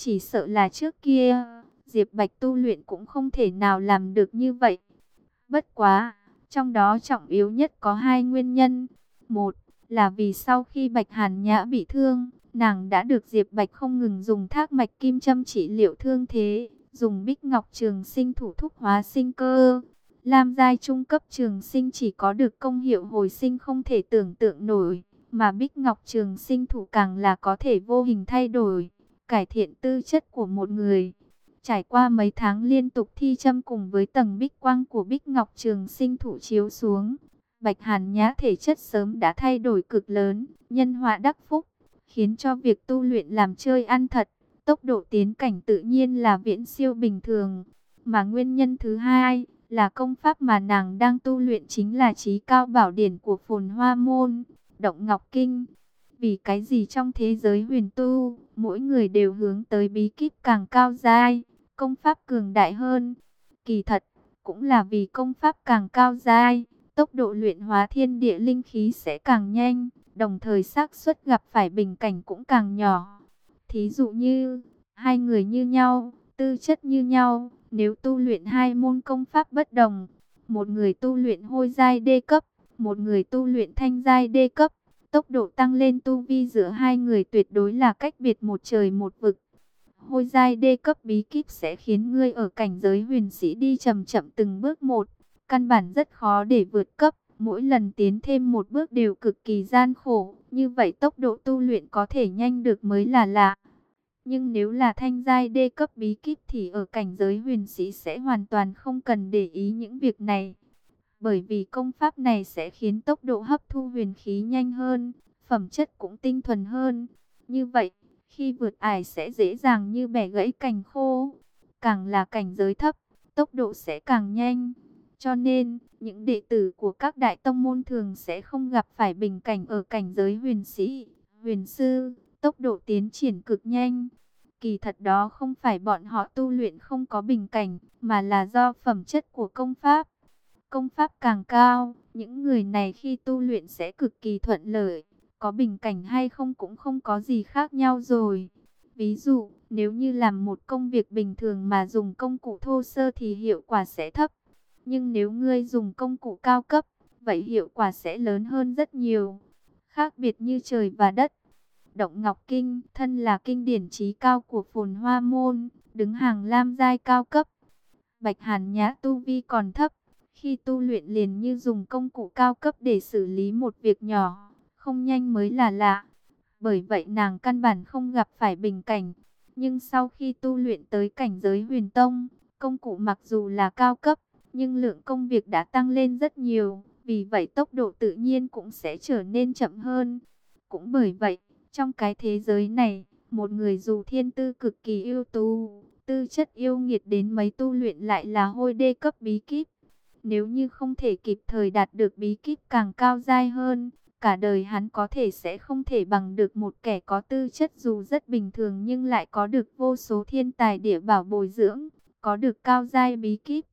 Chỉ sợ là trước kia, Diệp Bạch tu luyện cũng không thể nào làm được như vậy. Bất quá, trong đó trọng yếu nhất có hai nguyên nhân. Một là vì sau khi Bạch Hàn Nhã bị thương, nàng đã được Diệp Bạch không ngừng dùng thác mạch kim châm trị liệu thương thế, dùng Bích Ngọc Trường Sinh thủ thúc hóa sinh cơ. Lam giai trung cấp trường sinh chỉ có được công hiệu hồi sinh không thể tưởng tượng nổi, mà Bích Ngọc Trường Sinh thủ càng là có thể vô hình thay đổi, cải thiện tư chất của một người. Trải qua mấy tháng liên tục thi châm cùng với tầng bích quang của Bích Ngọc Trường Sinh thủ chiếu xuống, Bạch Hàn Nhã thể chất sớm đã thay đổi cực lớn, nhân họa đắc phúc, khiến cho việc tu luyện làm chơi ăn thật, tốc độ tiến cảnh tự nhiên là viễn siêu bình thường. Mà nguyên nhân thứ hai là công pháp mà nàng đang tu luyện chính là Chí Cao Bảo Điển của Phồn Hoa Môn, Động Ngọc Kinh. Vì cái gì trong thế giới huyền tu, mỗi người đều hướng tới bí kíp càng cao giai, công pháp cường đại hơn. Kỳ thật, cũng là vì công pháp càng cao giai, tốc độ luyện hóa thiên địa linh khí sẽ càng nhanh, đồng thời xác suất gặp phải bình cảnh cũng càng nhỏ. Thí dụ như, hai người như nhau, tư chất như nhau, nếu tu luyện hai môn công pháp bất đồng, một người tu luyện hôi giai đê cấp, một người tu luyện thanh giai đê cấp, tốc độ tăng lên tu vi giữa hai người tuyệt đối là cách biệt một trời một vực. Hôi giai đê cấp bí kíp sẽ khiến ngươi ở cảnh giới huyền sĩ đi chậm chậm từng bước một, căn bản rất khó để vượt cấp, mỗi lần tiến thêm một bước đều cực kỳ gian khổ, như vậy tốc độ tu luyện có thể nhanh được mới là lạ. Nhưng nếu là thanh giai đê cấp bí kíp thì ở cảnh giới huyền sĩ sẽ hoàn toàn không cần để ý những việc này. Bởi vì công pháp này sẽ khiến tốc độ hấp thu huyền khí nhanh hơn, phẩm chất cũng tinh thuần hơn. Như vậy, khi vượt ải sẽ dễ dàng như bẻ gãy cành khô. Càng là cảnh giới thấp, tốc độ sẽ càng nhanh. Cho nên, những đệ tử của các đại tông môn thường sẽ không gặp phải bình cảnh ở cảnh giới huyền sĩ, huyền sư, tốc độ tiến triển cực nhanh. Kỳ thật đó không phải bọn họ tu luyện không có bình cảnh, mà là do phẩm chất của công pháp. Công pháp càng cao, những người này khi tu luyện sẽ cực kỳ thuận lợi, có bình cảnh hay không cũng không có gì khác nhau rồi. Ví dụ, nếu như làm một công việc bình thường mà dùng công cụ thô sơ thì hiệu quả sẽ thấp. Nhưng nếu ngươi dùng công cụ cao cấp, vậy hiệu quả sẽ lớn hơn rất nhiều. Khác biệt như trời và đất. Động Ngọc Kinh, thân là kinh điển chí cao của Phồn Hoa Môn, đứng hàng lam giai cao cấp. Bạch Hàn Nhã tu vi còn thấp, khi tu luyện liền như dùng công cụ cao cấp để xử lý một việc nhỏ, không nhanh mới là lạ. Bởi vậy nàng căn bản không gặp phải bình cảnh. Nhưng sau khi tu luyện tới cảnh giới huyền tông, công cụ mặc dù là cao cấp, nhưng lượng công việc đã tăng lên rất nhiều. Vì vậy tốc độ tự nhiên cũng sẽ trở nên chậm hơn. Cũng bởi vậy, trong cái thế giới này, một người dù thiên tư cực kỳ ưu tú, tư chất yêu nghiệt đến mấy tu luyện lại là hôi đê cấp bí kíp. Nếu như không thể kịp thời đạt được bí kíp càng cao giai hơn, cả đời hắn có thể sẽ không thể bằng được một kẻ có tư chất dù rất bình thường nhưng lại có được vô số thiên tài địa bảo bồi dưỡng, có được cao giai bí kíp.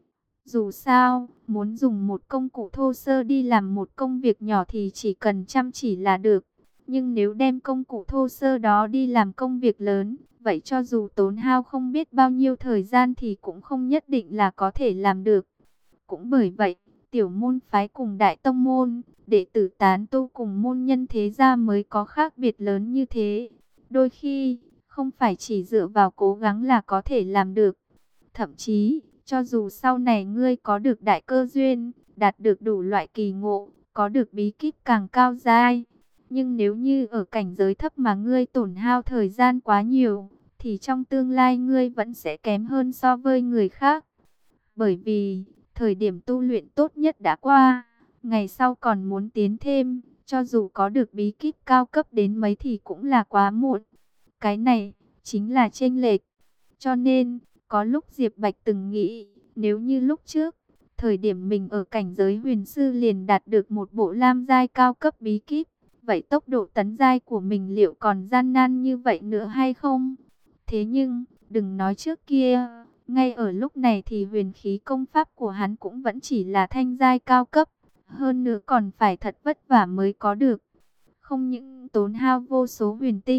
Dù sao, muốn dùng một công cụ thô sơ đi làm một công việc nhỏ thì chỉ cần chăm chỉ là được. Nhưng nếu đem công cụ thô sơ đó đi làm công việc lớn, vậy cho dù tốn hao không biết bao nhiêu thời gian thì cũng không nhất định là có thể làm được. Cũng bởi vậy, tiểu môn phái cùng đại tông môn, đệ tử tán tu cùng môn nhân thế gia mới có khác biệt lớn như thế. Đôi khi, không phải chỉ dựa vào cố gắng là có thể làm được. Thậm chí, cho dù sau này ngươi có được đại cơ duyên, đạt được đủ loại kỳ ngộ, có được bí kíp càng cao giai, nhưng nếu như ở cảnh giới thấp mà ngươi tổn hao thời gian quá nhiều, thì trong tương lai ngươi vẫn sẽ kém hơn so với người khác. Bởi vì, thời điểm tu luyện tốt nhất đã qua, ngày sau còn muốn tiến thêm, cho dù có được bí kíp cao cấp đến mấy thì cũng là quá muộn. Cái này, chính là chênh lệch. Cho nên, có lúc Diệp Bạch từng nghĩ, nếu như lúc trước, thời điểm mình ở cảnh giới huyền sư liền đạt được một bộ lam giai cao cấp bí kíp, vậy tốc độ tấn giai của mình liệu còn gian nan như vậy nữa hay không? Thế nhưng, đừng nói trước kia, ngay ở lúc này thì huyền khí công pháp của hắn cũng vẫn chỉ là thanh giai cao cấp, hơn nữa còn phải thật vất vả mới có được. Không những tốn hao vô số huyền tinh,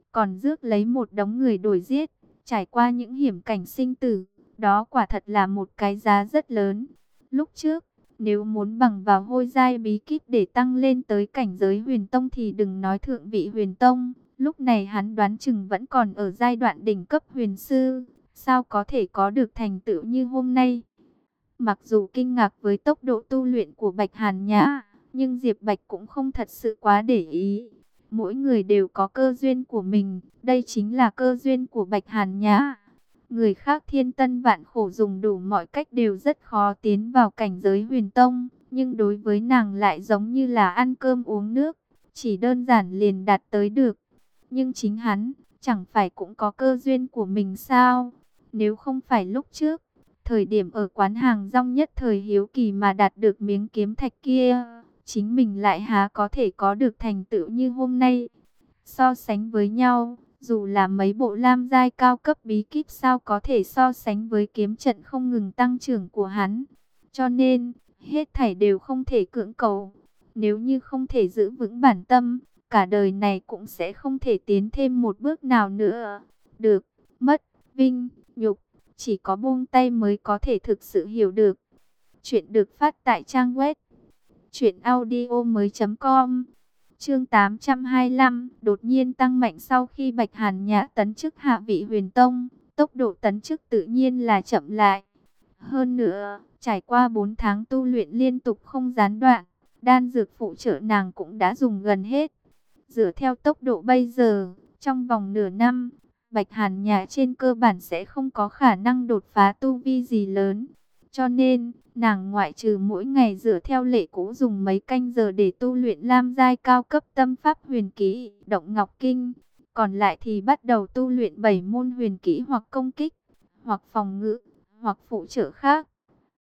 còn rước lấy một đống người đuổi giết, trải qua những hiểm cảnh sinh tử, đó quả thật là một cái giá rất lớn. Lúc trước, nếu muốn bằng vào hôi giai bí kíp để tăng lên tới cảnh giới huyền tông thì đừng nói thượng vị huyền tông, lúc này hắn đoán chừng vẫn còn ở giai đoạn đỉnh cấp huyền sư, sao có thể có được thành tựu như hôm nay. Mặc dù kinh ngạc với tốc độ tu luyện của Bạch Hàn Nhã, nhưng Diệp Bạch cũng không thật sự quá để ý. Mỗi người đều có cơ duyên của mình, đây chính là cơ duyên của Bạch Hàn Nhã. Người khác thiên tân vạn khổ dùng đủ mọi cách đều rất khó tiến vào cảnh giới huyền tông, nhưng đối với nàng lại giống như là ăn cơm uống nước, chỉ đơn giản liền đạt tới được. Nhưng chính hắn, chẳng phải cũng có cơ duyên của mình sao? Nếu không phải lúc trước, thời điểm ở quán hàng rong nhất thời hiếu kỳ mà đạt được miếng kiếm thạch kia, chính mình lại há có thể có được thành tựu như hôm nay. So sánh với nhau, dù là mấy bộ lam giai cao cấp bí kíp sao có thể so sánh với kiếm trận không ngừng tăng trưởng của hắn. Cho nên, hết thảy đều không thể cưỡng cầu. Nếu như không thể giữ vững bản tâm, cả đời này cũng sẽ không thể tiến thêm một bước nào nữa. Được, mất, vinh, nhục, chỉ có buông tay mới có thể thực sự hiểu được. Chuyện được phát tại trang web truyệnaudiomoi.com. Chương 825, đột nhiên tăng mạnh sau khi Bạch Hàn Nhã tấn chức hạ vị huyền tông, tốc độ tấn chức tự nhiên là chậm lại. Hơn nữa, trải qua 4 tháng tu luyện liên tục không gián đoạn, đan dược phụ trợ nàng cũng đã dùng gần hết. Dựa theo tốc độ bây giờ, trong vòng nửa năm, Bạch Hàn Nhã trên cơ bản sẽ không có khả năng đột phá tu vi gì lớn. Cho nên, nàng ngoại trừ mỗi ngày dựa theo lệ cũ dùng mấy canh giờ để tu luyện lam giai cao cấp tâm pháp huyền kỹ, động ngọc kinh. Còn lại thì bắt đầu tu luyện 7 môn huyền kỹ hoặc công kích, hoặc phòng ngự, hoặc phụ trợ khác.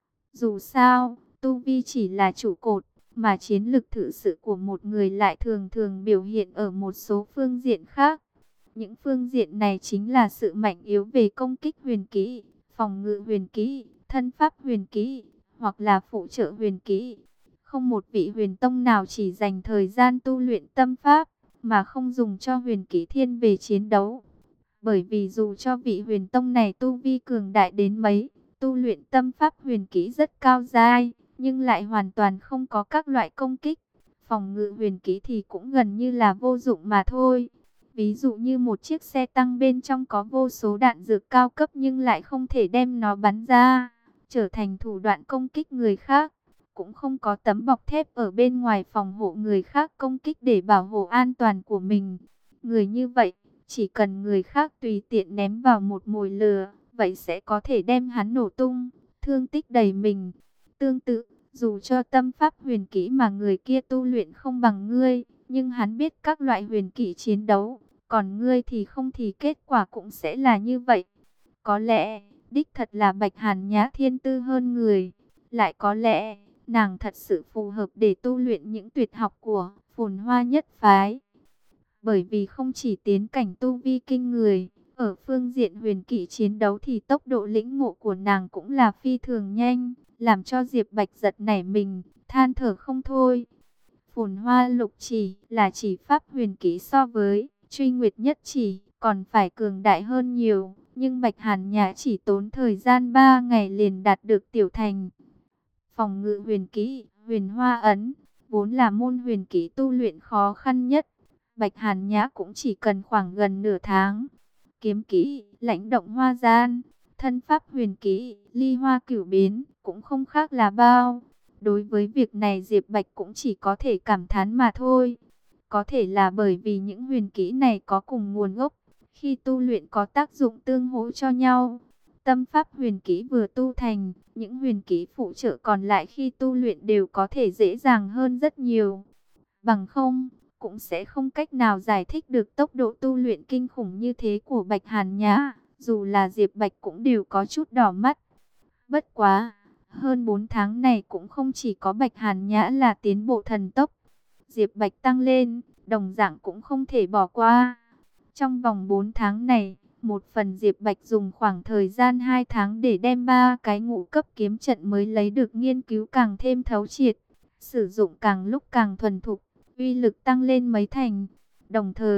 Dù sao, tu vi chỉ là trụ cột, mà chiến lực thực sự của một người lại thường thường biểu hiện ở một số phương diện khác. Những phương diện này chính là sự mạnh yếu về công kích huyền kỹ, phòng ngự huyền kỹ, thân pháp huyền kỹ, hoặc là phụ trợ huyền kỹ. Không một vị huyền tông nào chỉ dành thời gian tu luyện tâm pháp, mà không dùng cho huyền kỹ thiên về chiến đấu. Bởi vì dù cho vị huyền tông này tu vi cường đại đến mấy, tu luyện tâm pháp huyền kỹ rất cao giai, nhưng lại hoàn toàn không có các loại công kích. Phòng ngự huyền kỹ thì cũng gần như là vô dụng mà thôi. Ví dụ như một chiếc xe tăng bên trong có vô số đạn dược cao cấp nhưng lại không thể đem nó bắn ra, trở thành thủ đoạn công kích người khác. Cũng không có tấm bọc thép ở bên ngoài phòng hộ người khác công kích để bảo hộ an toàn của mình. Người như vậy, chỉ cần người khác tùy tiện ném vào một mồi lửa, vậy sẽ có thể đem hắn nổ tung, thương tích đầy mình. Tương tự, dù cho tâm pháp huyền kỹ mà người kia tu luyện không bằng ngươi, nhưng hắn biết các loại huyền kỹ chiến đấu, còn ngươi thì không thì kết quả cũng sẽ là như vậy. Có lẽ, đích thật là Bạch Hàn Nhã thiên tư hơn người, lại có lẽ, nàng thật sự phù hợp để tu luyện những tuyệt học của Phồn Hoa nhất phái. Bởi vì không chỉ tiến cảnh tu vi kinh người, ở phương diện huyền kỹ chiến đấu thì tốc độ lĩnh ngộ của nàng cũng là phi thường nhanh, làm cho Diệp Bạch giật nảy mình, than thở không thôi. Phồn Hoa lục chỉ là chỉ pháp huyền kỹ so với Truy Nguyệt nhất chỉ, còn phải cường đại hơn nhiều, nhưng Bạch Hàn Nhã chỉ tốn thời gian 3 ngày liền đạt được tiểu thành. Phòng ngự huyền kỹ, Huyền Hoa ấn, vốn là môn huyền kỹ tu luyện khó khăn nhất. Bạch Hàn Nhã cũng chỉ cần khoảng gần nửa tháng. Kiếm kỹ, Lãnh động hoa gian, thân pháp huyền kỹ, Ly Hoa cửu biến, cũng không khác là bao. Đối với việc này Diệp Bạch cũng chỉ có thể cảm thán mà thôi. Có thể là bởi vì những huyền kỹ này có cùng nguồn gốc, khi tu luyện có tác dụng tương hỗ cho nhau. Tâm pháp huyền kỹ vừa tu thành, những huyền kỹ phụ trợ còn lại khi tu luyện đều có thể dễ dàng hơn rất nhiều. Bằng không, cũng sẽ không cách nào giải thích được tốc độ tu luyện kinh khủng như thế của Bạch Hàn Nhã, dù là Diệp Bạch cũng đều có chút đỏ mắt. Bất quá, hơn 4 tháng này cũng không chỉ có Bạch Hàn Nhã là tiến bộ thần tốc. Diệp Bạch tăng lên, đồng dạng cũng không thể bỏ qua. Trong vòng 4 tháng này, một phần Diệp Bạch dùng khoảng thời gian 2 tháng để đem 3 cái ngũ cấp kiếm trận mới lấy được nghiên cứu càng thêm thấu triệt, sử dụng càng lúc càng thuần thục, uy lực tăng lên mấy thành. Đồng thời,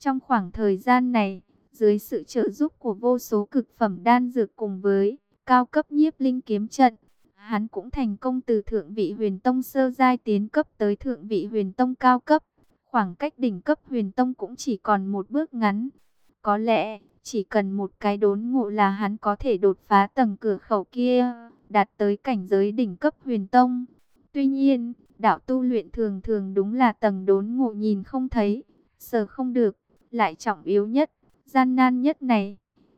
Trong khoảng thời gian này, dưới sự trợ giúp của vô số cực phẩm đan dược cùng với cao cấp nhiếp linh kiếm trận, hắn cũng thành công từ thượng vị huyền tông sơ giai tiến cấp tới thượng vị huyền tông cao cấp. Khoảng cách đỉnh cấp huyền tông cũng chỉ còn một bước ngắn. Có lẽ, chỉ cần một cái đốn ngộ là hắn có thể đột phá tầng cửa khẩu kia, đạt tới cảnh giới đỉnh cấp huyền tông. Tuy nhiên, đạo tu luyện thường thường đúng là tầng đốn ngộ nhìn không thấy, sờ không được, lại trọng yếu nhất, gian nan nhất này.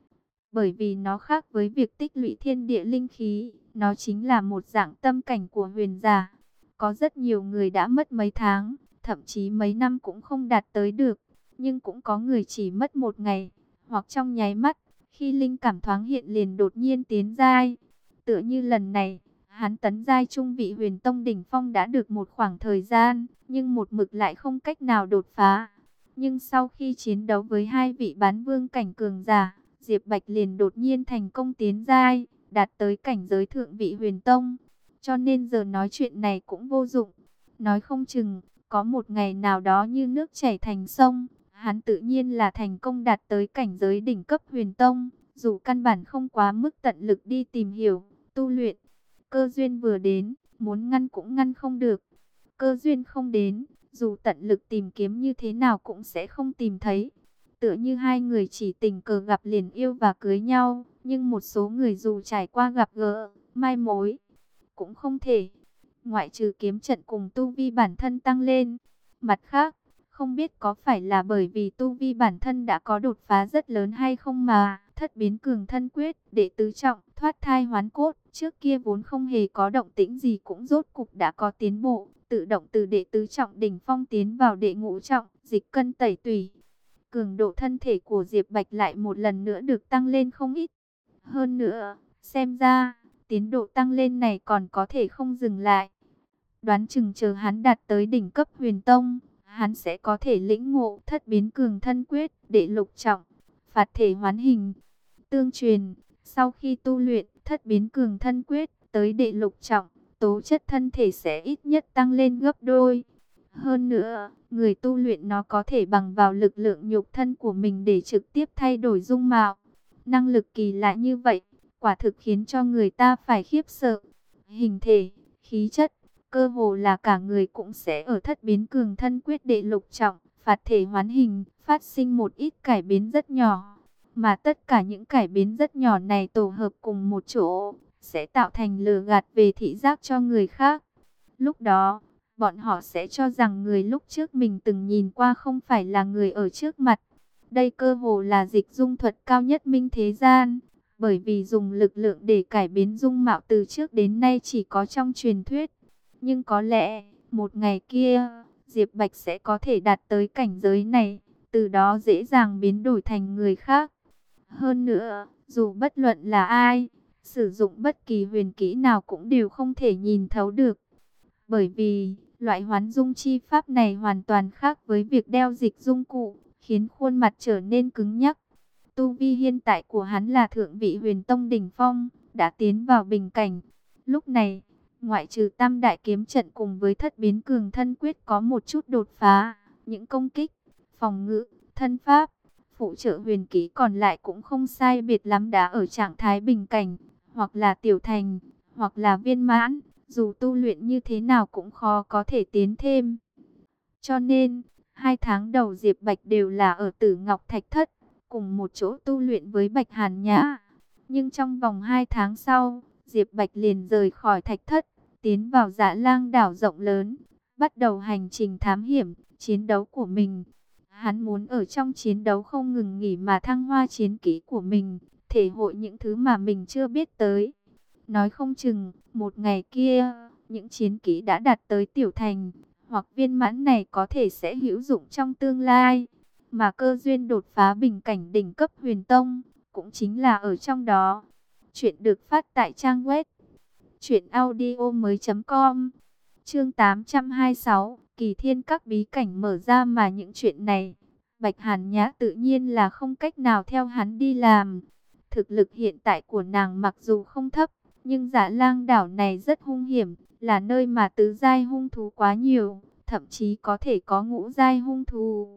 Bởi vì nó khác với việc tích lũy thiên địa linh khí, nó chính là một dạng tâm cảnh của huyền giả. Có rất nhiều người đã mất mấy tháng, thậm chí mấy năm cũng không đạt tới được, nhưng cũng có người chỉ mất một ngày, hoặc trong nháy mắt, khi linh cảm thoáng hiện liền đột nhiên tiến giai. Tựa như lần này, hắn tấn giai trung vị huyền tông đỉnh phong đã được một khoảng thời gian, nhưng một mực lại không cách nào đột phá. Nhưng sau khi chiến đấu với hai vị bán vương cảnh cường giả, Diệp Bạch liền đột nhiên thành công tiến giai, đạt tới cảnh giới thượng vị huyền tông. Cho nên giờ nói chuyện này cũng vô dụng. Nói không chừng, có một ngày nào đó như nước chảy thành sông, hắn tự nhiên là thành công đạt tới cảnh giới đỉnh cấp huyền tông, dù căn bản không quá mức tận lực đi tìm hiểu, tu luyện. Cơ duyên vừa đến, muốn ngăn cũng ngăn không được. Cơ duyên không đến, dù tận lực tìm kiếm như thế nào cũng sẽ không tìm thấy. Tựa như hai người chỉ tình cờ gặp liền yêu và cưới nhau, nhưng một số người dù trải qua gặp gỡ, mai mối, cũng không thể. Ngoại trừ kiếm trận cùng tu vi bản thân tăng lên. Mặt khác, không biết có phải là bởi vì tu vi bản thân đã có đột phá rất lớn hay không mà thất biến cường thân quyết, đệ tứ trọng, thoát thai hoán cốt, trước kia vốn không hề có động tĩnh gì cũng rốt cục đã có tiến bộ, tự động từ đệ tứ trọng đỉnh phong tiến vào đệ ngũ trọng, dịch cân tẩy tủy. Cường độ thân thể của Diệp Bạch lại một lần nữa được tăng lên không ít. Hơn nữa, xem ra, tiến độ tăng lên này còn có thể không dừng lại. Đoán chừng chờ hắn đạt tới đỉnh cấp huyền tông, hắn sẽ có thể lĩnh ngộ thất biến cường thân quyết, đệ lục trọng, phạt thể hoán hình. Tương truyền, sau khi tu luyện thất biến cường thân quyết tới đệ lục trọng, tố chất thân thể sẽ ít nhất tăng lên gấp đôi. Hơn nữa, người tu luyện nó có thể bằng vào lực lượng nhục thân của mình để trực tiếp thay đổi dung mạo. Năng lực kỳ lạ như vậy, quả thực khiến cho người ta phải khiếp sợ. Hình thể, khí chất, cơ hồ là cả người cũng sẽ ở thất biến cường thân quyết đệ lục trọng, phạt thể hoán hình, phát sinh một ít cải biến rất nhỏ. Mà tất cả những cải biến rất nhỏ này tổ hợp cùng một chỗ, sẽ tạo thành lừa gạt về thị giác cho người khác. Lúc đó, bọn họ sẽ cho rằng người lúc trước mình từng nhìn qua không phải là người ở trước mặt. Đây cơ hồ là dịch dung thuật cao nhất minh thế gian, bởi vì dùng lực lượng để cải biến dung mạo từ trước đến nay chỉ có trong truyền thuyết. Nhưng có lẽ, một ngày kia, Diệp Bạch sẽ có thể đạt tới cảnh giới này, từ đó dễ dàng biến đổi thành người khác. Hơn nữa, dù bất luận là ai, sử dụng bất kỳ huyền kỹ nào cũng đều không thể nhìn thấu được. Bởi vì, loại hoán dung chi pháp này hoàn toàn khác với việc đeo dịch dung cụ, khiến khuôn mặt trở nên cứng nhắc. Tu vi hiện tại của hắn là thượng vị huyền tông đỉnh phong, đã tiến vào bình cảnh. Lúc này, ngoại trừ tam đại kiếm trận cùng với thất biến cường thân quyết có một chút đột phá, những công kích, phòng ngự, thân pháp, phụ trợ huyền kỹ còn lại cũng không sai biệt lắm đã ở trạng thái bình cảnh, hoặc là tiểu thành, hoặc là viên mãn, dù tu luyện như thế nào cũng khó có thể tiến thêm. Cho nên, 2 tháng đầu Diệp Bạch đều là ở Tử Ngọc Thạch Thất, cùng một chỗ tu luyện với Bạch Hàn Nhã. Nhưng trong vòng 2 tháng sau, Diệp Bạch liền rời khỏi Thạch Thất, tiến vào Dạ Lang đảo rộng lớn, bắt đầu hành trình thám hiểm, chiến đấu của mình. Hắn muốn ở trong chiến đấu không ngừng nghỉ mà thăng hoa chiến kỹ của mình, thể hội những thứ mà mình chưa biết tới. Nói không chừng, một ngày kia, những chiến kỹ đã đạt tới tiểu thành, hoặc viên mãn này có thể sẽ hữu dụng trong tương lai. Mà cơ duyên đột phá bình cảnh đỉnh cấp huyền tông, cũng chính là ở trong đó. Chuyện được phát tại trang web truyệnaudiomoi.com. Chương 826, Kỳ Thiên các bí cảnh mở ra mà những chuyện này, Bạch Hàn Nhã tự nhiên là không cách nào theo hắn đi làm. Thực lực hiện tại của nàng mặc dù không thấp, nhưng Dạ Lang đảo này rất hung hiểm, là nơi mà tứ giai hung thú quá nhiều, thậm chí có thể có ngũ giai hung thú.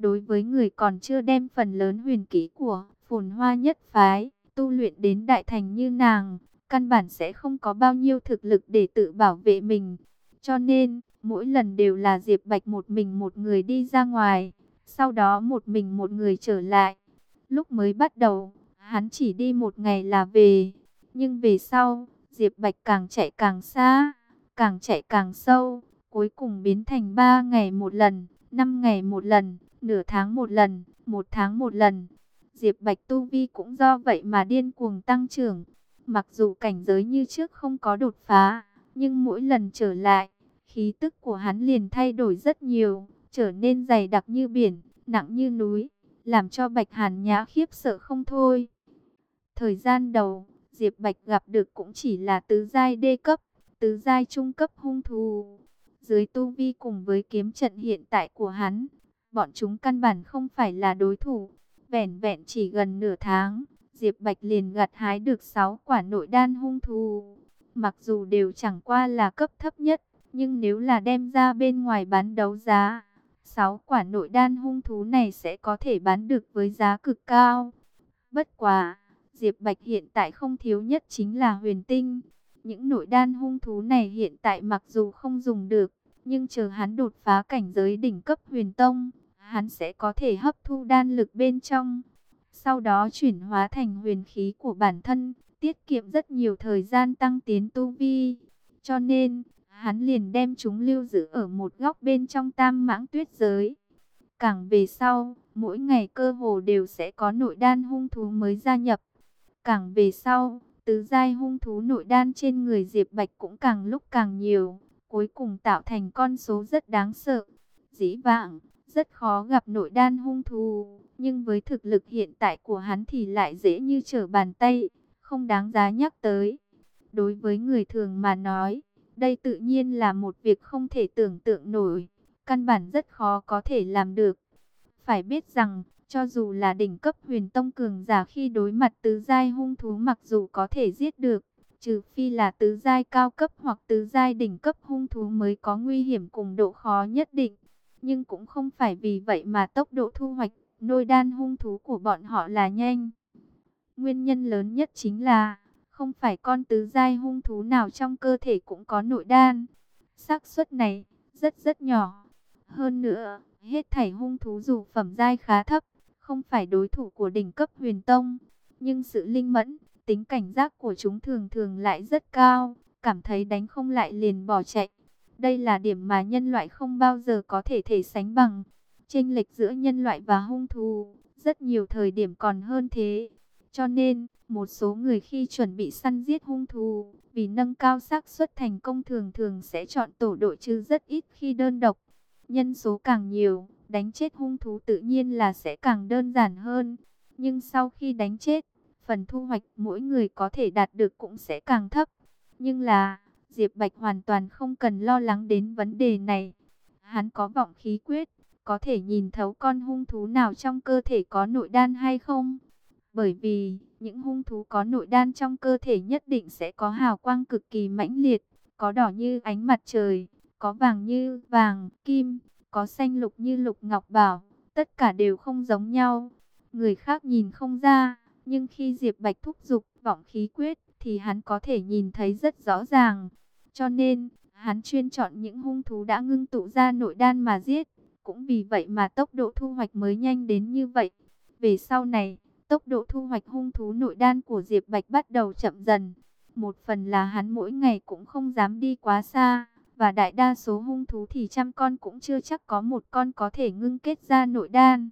Đối với người còn chưa đem phần lớn huyền kỹ của Phồn Hoa nhất phái tu luyện đến đại thành như nàng, căn bản sẽ không có bao nhiêu thực lực để tự bảo vệ mình. Cho nên, mỗi lần đều là Diệp Bạch một mình một người đi ra ngoài, sau đó một mình một người trở lại. Lúc mới bắt đầu, hắn chỉ đi một ngày là về, nhưng về sau, Diệp Bạch càng chạy càng xa, càng chạy càng sâu, cuối cùng biến thành 3 ngày một lần, 5 ngày một lần, nửa tháng một lần, 1 tháng một lần. Diệp Bạch tu vi cũng do vậy mà điên cuồng tăng trưởng. Mặc dù cảnh giới như trước không có đột phá, nhưng mỗi lần trở lại, khí tức của hắn liền thay đổi rất nhiều, trở nên dày đặc như biển, nặng như núi, làm cho Bạch Hàn Nhã khiếp sợ không thôi. Thời gian đầu, Diệp Bạch gặp được cũng chỉ là tứ giai đê cấp, tứ giai trung cấp hung thú. Dưới tu vi cùng với kiếm trận hiện tại của hắn, bọn chúng căn bản không phải là đối thủ. Vẻn vẹn chỉ gần nửa tháng, Diệp Bạch liền gặt hái được 6 quả nội đan hung thú. Mặc dù đều chẳng qua là cấp thấp nhất, nhưng nếu là đem ra bên ngoài bán đấu giá, 6 quả nội đan hung thú này sẽ có thể bán được với giá cực cao. Bất quá, Diệp Bạch hiện tại không thiếu nhất chính là huyền tinh. Những nội đan hung thú này hiện tại mặc dù không dùng được, nhưng chờ hắn đột phá cảnh giới đỉnh cấp huyền tông, hắn sẽ có thể hấp thu đan lực bên trong, sau đó chuyển hóa thành huyền khí của bản thân, tiết kiệm rất nhiều thời gian tăng tiến tu vi. Cho nên, hắn liền đem chúng lưu giữ ở một góc bên trong Tam Mãng Tuyết giới. Càng về sau, mỗi ngày cơ hồ đều sẽ có nội đan hung thú mới gia nhập. Càng về sau, tứ giai hung thú nội đan trên người Diệp Bạch cũng càng lúc càng nhiều, cuối cùng tạo thành con số rất đáng sợ. Dĩ vãng, rất khó gặp nội đan hung thú, nhưng với thực lực hiện tại của hắn thì lại dễ như trở bàn tay, không đáng giá nhắc tới. Đối với người thường mà nói, đây tự nhiên là một việc không thể tưởng tượng nổi, căn bản rất khó có thể làm được. Phải biết rằng, cho dù là đỉnh cấp huyền tông cường giả khi đối mặt tứ giai hung thú mặc dù có thể giết được, trừ phi là tứ giai cao cấp hoặc tứ giai đỉnh cấp hung thú mới có nguy hiểm cùng độ khó nhất định. Nhưng cũng không phải vì vậy mà tốc độ thu hoạch nội đan hung thú của bọn họ là nhanh. Nguyên nhân lớn nhất chính là, không phải con tứ giai hung thú nào trong cơ thể cũng có nội đan. Xác suất này rất rất nhỏ. Hơn nữa, hết thảy hung thú dù phẩm giai khá thấp, không phải đối thủ của đỉnh cấp huyền tông, nhưng sự linh mẫn, tính cảnh giác của chúng thường thường lại rất cao, cảm thấy đánh không lại liền bỏ chạy. Đây là điểm mà nhân loại không bao giờ có thể sánh bằng. Chênh lệch giữa nhân loại và hung thú, rất nhiều thời điểm còn hơn thế. Cho nên, một số người khi chuẩn bị săn giết hung thú, vì nâng cao xác suất thành công thường thường sẽ chọn tổ đội chứ rất ít khi đơn độc. Nhân số càng nhiều, đánh chết hung thú tự nhiên là sẽ càng đơn giản hơn. Nhưng sau khi đánh chết, phần thu hoạch mỗi người có thể đạt được cũng sẽ càng thấp. Nhưng là, Diệp Bạch hoàn toàn không cần lo lắng đến vấn đề này. Hắn có vọng khí quyết, có thể nhìn thấu con hung thú nào trong cơ thể có nội đan hay không. Bởi vì, những hung thú có nội đan trong cơ thể nhất định sẽ có hào quang cực kỳ mãnh liệt, có đỏ như ánh mặt trời, có vàng như vàng, kim, có xanh lục như lục ngọc bảo, tất cả đều không giống nhau. Người khác nhìn không ra, nhưng khi Diệp Bạch thúc giục vọng khí quyết thì hắn có thể nhìn thấy rất rõ ràng. Cho nên, hắn chuyên chọn những hung thú đã ngưng tụ ra nội đan mà giết. Cũng vì vậy mà tốc độ thu hoạch mới nhanh đến như vậy. Về sau này, tốc độ thu hoạch hung thú nội đan của Diệp Bạch bắt đầu chậm dần. Một phần là hắn mỗi ngày cũng không dám đi quá xa, và đại đa số hung thú thì trăm con cũng chưa chắc có một con có thể ngưng kết ra nội đan.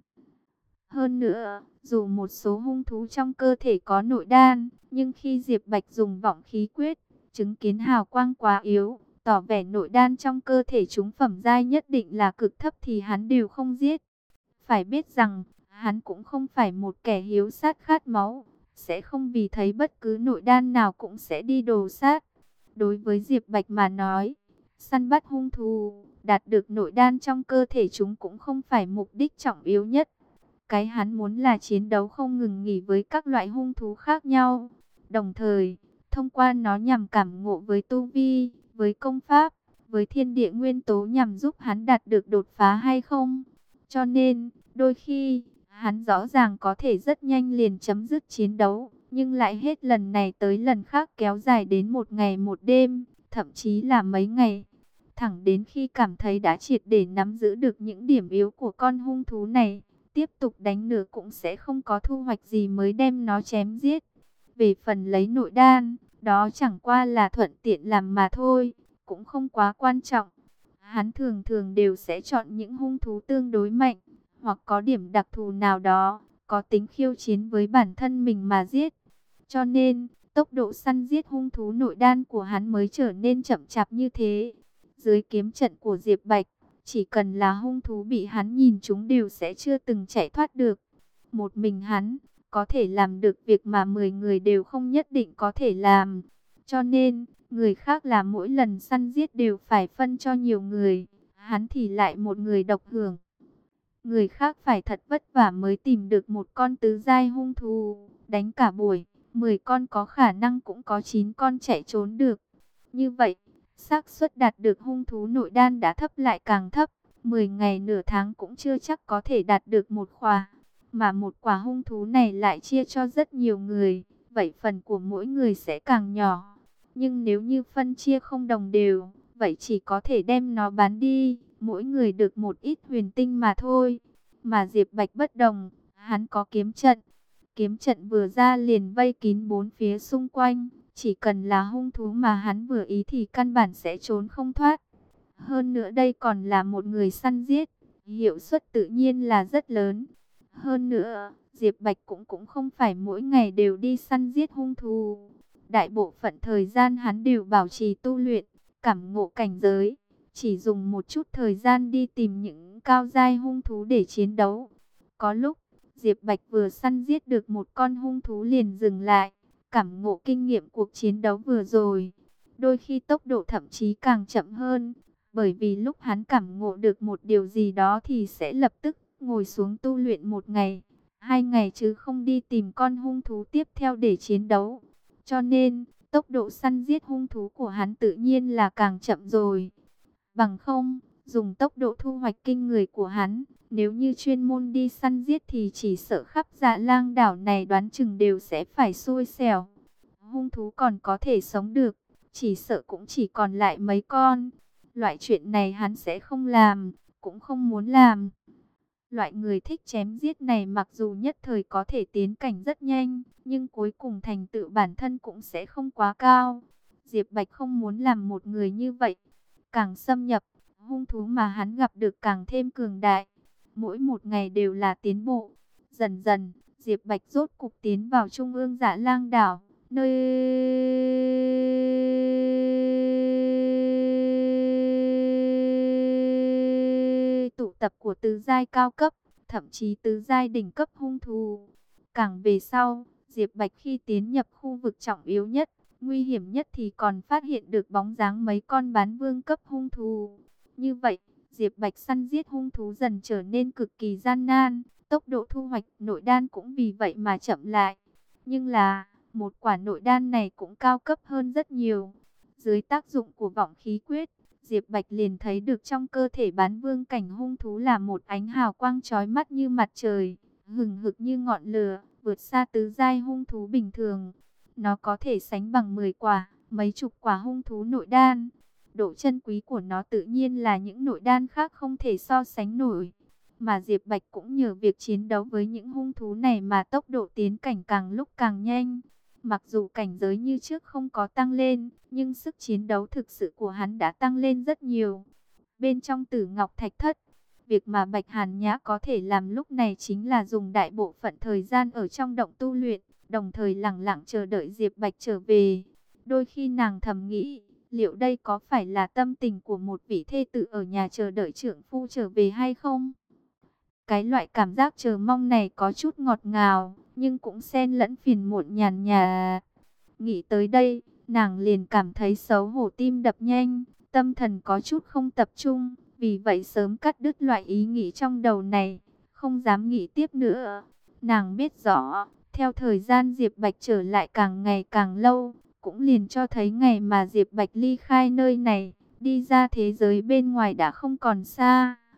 Hơn nữa, dù một số hung thú trong cơ thể có nội đan, nhưng khi Diệp Bạch dùng vọng khí quyết, chứng kiến hào quang quá yếu, tỏ vẻ nội đan trong cơ thể chúng phẩm giai nhất định là cực thấp thì hắn đều không giết. Phải biết rằng, hắn cũng không phải một kẻ hiếu sát khát máu, sẽ không vì thấy bất cứ nội đan nào cũng sẽ đi đồ sát. Đối với Diệp Bạch mà nói, săn bắt hung thú, đạt được nội đan trong cơ thể chúng cũng không phải mục đích trọng yếu nhất. Cái hắn muốn là chiến đấu không ngừng nghỉ với các loại hung thú khác nhau. Đồng thời, thông qua nó nhằm cảm ngộ với tu vi, với công pháp, với thiên địa nguyên tố nhằm giúp hắn đạt được đột phá hay không. Cho nên, Đôi khi, hắn rõ ràng có thể rất nhanh liền chấm dứt chiến đấu, nhưng lại hết lần này tới lần khác kéo dài đến một ngày một đêm, thậm chí là mấy ngày. Thẳng đến khi cảm thấy đã triệt để nắm giữ được những điểm yếu của con hung thú này, tiếp tục đánh nữa cũng sẽ không có thu hoạch gì mới đem nó chém giết. Về phần lấy nội đan, đó chẳng qua là thuận tiện làm mà thôi, cũng không quá quan trọng. Hắn thường thường đều sẽ chọn những hung thú tương đối mạnh, hoặc có điểm đặc thù nào đó, có tính khiêu chiến với bản thân mình mà giết. Cho nên, tốc độ săn giết hung thú nội đan của hắn mới trở nên chậm chạp như thế. Dưới kiếm trận của Diệp Bạch, chỉ cần là hung thú bị hắn nhìn chúng đều sẽ chưa từng chạy thoát được. Một mình hắn, có thể làm được việc mà 10 người đều không nhất định có thể làm. Cho nên, người khác là mỗi lần săn giết đều phải phân cho nhiều người, hắn thì lại một người độc hưởng. Người khác phải thật vất vả mới tìm được một con tứ giai hung thú, đánh cả buổi, 10 con có khả năng cũng có 9 con chạy trốn được. Như vậy, xác suất đạt được hung thú nội đan đã thấp lại càng thấp, 10 ngày nửa tháng cũng chưa chắc có thể đạt được một khỏa. Mà một quả hung thú này lại chia cho rất nhiều người, vậy phần của mỗi người sẽ càng nhỏ. Nhưng nếu như phân chia không đồng đều, vậy chỉ có thể đem nó bán đi, mỗi người được một ít huyền tinh mà thôi. Mà Diệp Bạch bất đồng, hắn có kiếm trận. Kiếm trận vừa ra liền vây kín bốn phía xung quanh, chỉ cần là hung thú mà hắn vừa ý thì căn bản sẽ trốn không thoát. Hơn nữa đây còn là một người săn giết, hiệu suất tự nhiên là rất lớn. Hơn nữa, Diệp Bạch cũng không phải mỗi ngày đều đi săn giết hung thú. Đại bộ phận thời gian hắn đều bảo trì tu luyện, cảm ngộ cảnh giới, chỉ dùng một chút thời gian đi tìm những cao giai hung thú để chiến đấu. Có lúc, Diệp Bạch vừa săn giết được một con hung thú liền dừng lại, cảm ngộ kinh nghiệm cuộc chiến đấu vừa rồi. Đôi khi tốc độ thậm chí càng chậm hơn, bởi vì lúc hắn cảm ngộ được một điều gì đó thì sẽ lập tức ngồi xuống tu luyện một ngày, 2 ngày chứ không đi tìm con hung thú tiếp theo để chiến đấu. Cho nên, tốc độ săn giết hung thú của hắn tự nhiên là càng chậm rồi. Bằng không, dùng tốc độ thu hoạch kinh người của hắn, nếu như chuyên môn đi săn giết thì chỉ sợ khắp Dạ Lang đảo này đoán chừng đều sẽ phải xui xẻo. Hung thú còn có thể sống được, chỉ sợ cũng chỉ còn lại mấy con. Loại chuyện này hắn sẽ không làm, cũng không muốn làm. Loại người thích chém giết này mặc dù nhất thời có thể tiến cảnh rất nhanh, nhưng cuối cùng thành tựu bản thân cũng sẽ không quá cao. Diệp Bạch không muốn làm một người như vậy. Càng xâm nhập, hung thú mà hắn gặp được càng thêm cường đại. Mỗi một ngày đều là tiến bộ. Dần dần, Diệp Bạch rốt cục tiến vào trung ương Dạ Lang đảo, nơi tụ tập của tứ giai cao cấp, thậm chí tứ giai đỉnh cấp hung thú. Càng về sau, Diệp Bạch khi tiến nhập khu vực trọng yếu nhất, nguy hiểm nhất thì còn phát hiện được bóng dáng mấy con bán vương cấp hung thú. Như vậy, Diệp Bạch săn giết hung thú dần trở nên cực kỳ gian nan, tốc độ thu hoạch nội đan cũng vì vậy mà chậm lại. Nhưng là, một quả nội đan này cũng cao cấp hơn rất nhiều. Dưới tác dụng của vọng khí quyết, Diệp Bạch liền thấy được trong cơ thể bán vương cảnh hung thú là một ánh hào quang chói mắt như mặt trời, hừng hực như ngọn lửa, vượt xa tứ giai hung thú bình thường. Nó có thể sánh bằng 10 quả, mấy chục quả hung thú nội đan. Độ chân quý của nó tự nhiên là những nội đan khác không thể so sánh nổi. Mà Diệp Bạch cũng nhờ việc chiến đấu với những hung thú này mà tốc độ tiến cảnh càng lúc càng nhanh. Mặc dù cảnh giới như trước không có tăng lên, nhưng sức chiến đấu thực sự của hắn đã tăng lên rất nhiều. Bên trong Tử Ngọc Thạch Thất, việc mà Bạch Hàn Nhã có thể làm lúc này chính là dùng đại bộ phận thời gian ở trong động tu luyện, đồng thời lặng lặng chờ đợi Diệp Bạch trở về. Đôi khi nàng thầm nghĩ, liệu đây có phải là tâm tình của một vị thê tử ở nhà chờ đợi trưởng phu trở về hay không? Cái loại cảm giác chờ mong này có chút ngọt ngào, nhưng cũng xen lẫn phiền muộn nhàn nhạt. Nghĩ tới đây, nàng liền cảm thấy xấu hổ, tim đập nhanh, tâm thần có chút không tập trung, vì vậy sớm cắt đứt loại ý nghĩ trong đầu này, không dám nghĩ tiếp nữa. Nàng biết rõ, theo thời gian Diệp Bạch trở lại càng ngày càng lâu, cũng liền cho thấy ngày mà Diệp Bạch ly khai nơi này, đi ra thế giới bên ngoài đã không còn xa.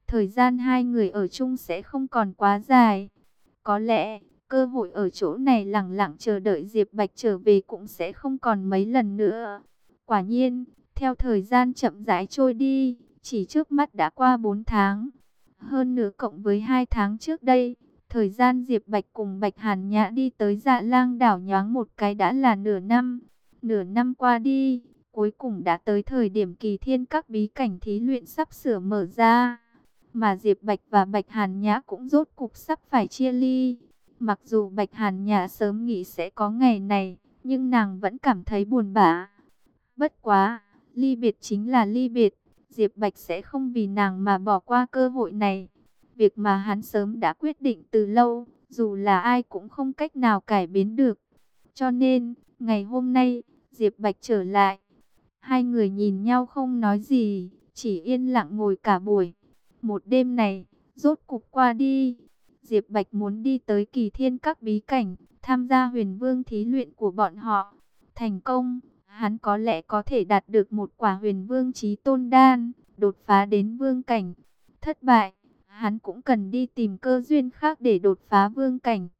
thời gian hai người ở chung sẽ không còn quá dài. Có lẽ, cơ hội ở chỗ này lẳng lặng chờ đợi Diệp Bạch trở về cũng sẽ không còn mấy lần nữa. Quả nhiên, theo thời gian chậm rãi trôi đi, chỉ trước mắt đã qua 4 tháng. Hơn nữa cộng với 2 tháng trước đây, thời gian Diệp Bạch cùng Bạch Hàn Nhã đi tới Dạ Lang đảo nhoáng một cái đã là nửa năm. Nửa năm qua đi, cuối cùng đã tới thời điểm kỳ thiên các bí cảnh thí luyện sắp sửa mở ra. Mà Diệp Bạch và Bạch Hàn Nhã cũng rốt cục sắp phải chia ly. Mặc dù Bạch Hàn Nhã sớm nghĩ sẽ có ngày này, nhưng nàng vẫn cảm thấy buồn bã. Bất quá, ly biệt chính là ly biệt. Diệp Bạch sẽ không vì nàng mà bỏ qua cơ hội này. Việc mà hắn sớm đã quyết định từ lâu, dù là ai cũng không cách nào cải biến được. Cho nên, ngày hôm nay, Diệp Bạch trở lại. Hai người nhìn nhau không nói gì, chỉ yên lặng ngồi cả buổi. Một đêm này, rốt cục qua đi. Diệp Bạch muốn đi tới Kỳ Thiên các bí cảnh, tham gia Huyền Vương thí luyện của bọn họ. Thành công, hắn có lẽ có thể đạt được một quả Huyền Vương chí tôn đan, đột phá đến vương cảnh. Thất bại, hắn cũng cần đi tìm cơ duyên khác để đột phá vương cảnh.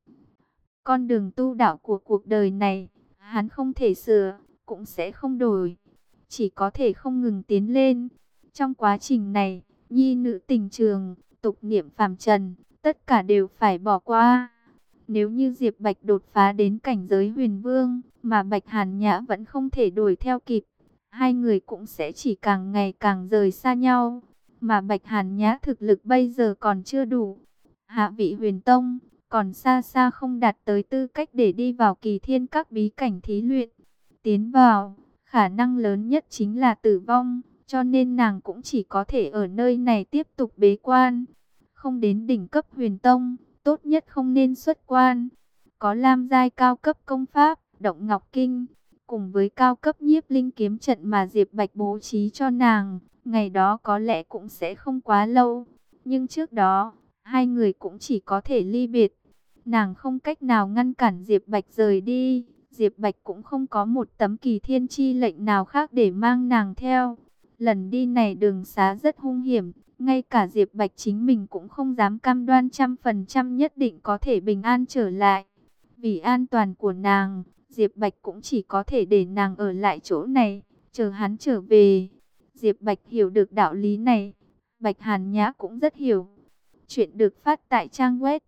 Con đường tu đạo của cuộc đời này, hắn không thể sửa, cũng sẽ không đổi, chỉ có thể không ngừng tiến lên. Trong quá trình này, nhi nữ tình trường, tục niệm phàm trần, tất cả đều phải bỏ qua. Nếu như Diệp Bạch đột phá đến cảnh giới huyền vương, mà Bạch Hàn Nhã vẫn không thể đuổi theo kịp, hai người cũng sẽ chỉ càng ngày càng rời xa nhau. Mà Bạch Hàn Nhã thực lực bây giờ còn chưa đủ. Hạ vị huyền tông, còn xa xa không đạt tới tư cách để đi vào Kỳ Thiên các bí cảnh thí luyện. Tiến vào, khả năng lớn nhất chính là tử vong, cho nên nàng cũng chỉ có thể ở nơi này tiếp tục bế quan. Không đến đỉnh cấp huyền tông, tốt nhất không nên xuất quan. Có lam giai cao cấp công pháp, động ngọc kinh, cùng với cao cấp nhiếp linh kiếm trận mà Diệp Bạch bố trí cho nàng, ngày đó có lẽ cũng sẽ không quá lâu. Nhưng trước đó, hai người cũng chỉ có thể ly biệt. Nàng không cách nào ngăn cản Diệp Bạch rời đi. Diệp Bạch cũng không có một tấm kỳ thiên chi lệnh nào khác để mang nàng theo. Lần đi này đường xá rất hung hiểm, ngay cả Diệp Bạch chính mình cũng không dám cam đoan 100% nhất định có thể bình an trở lại. Vì an toàn của nàng, Diệp Bạch cũng chỉ có thể để nàng ở lại chỗ này, chờ hắn trở về. Diệp Bạch hiểu được đạo lý này, Bạch Hàn Nhã cũng rất hiểu. Chuyện được phát tại trang web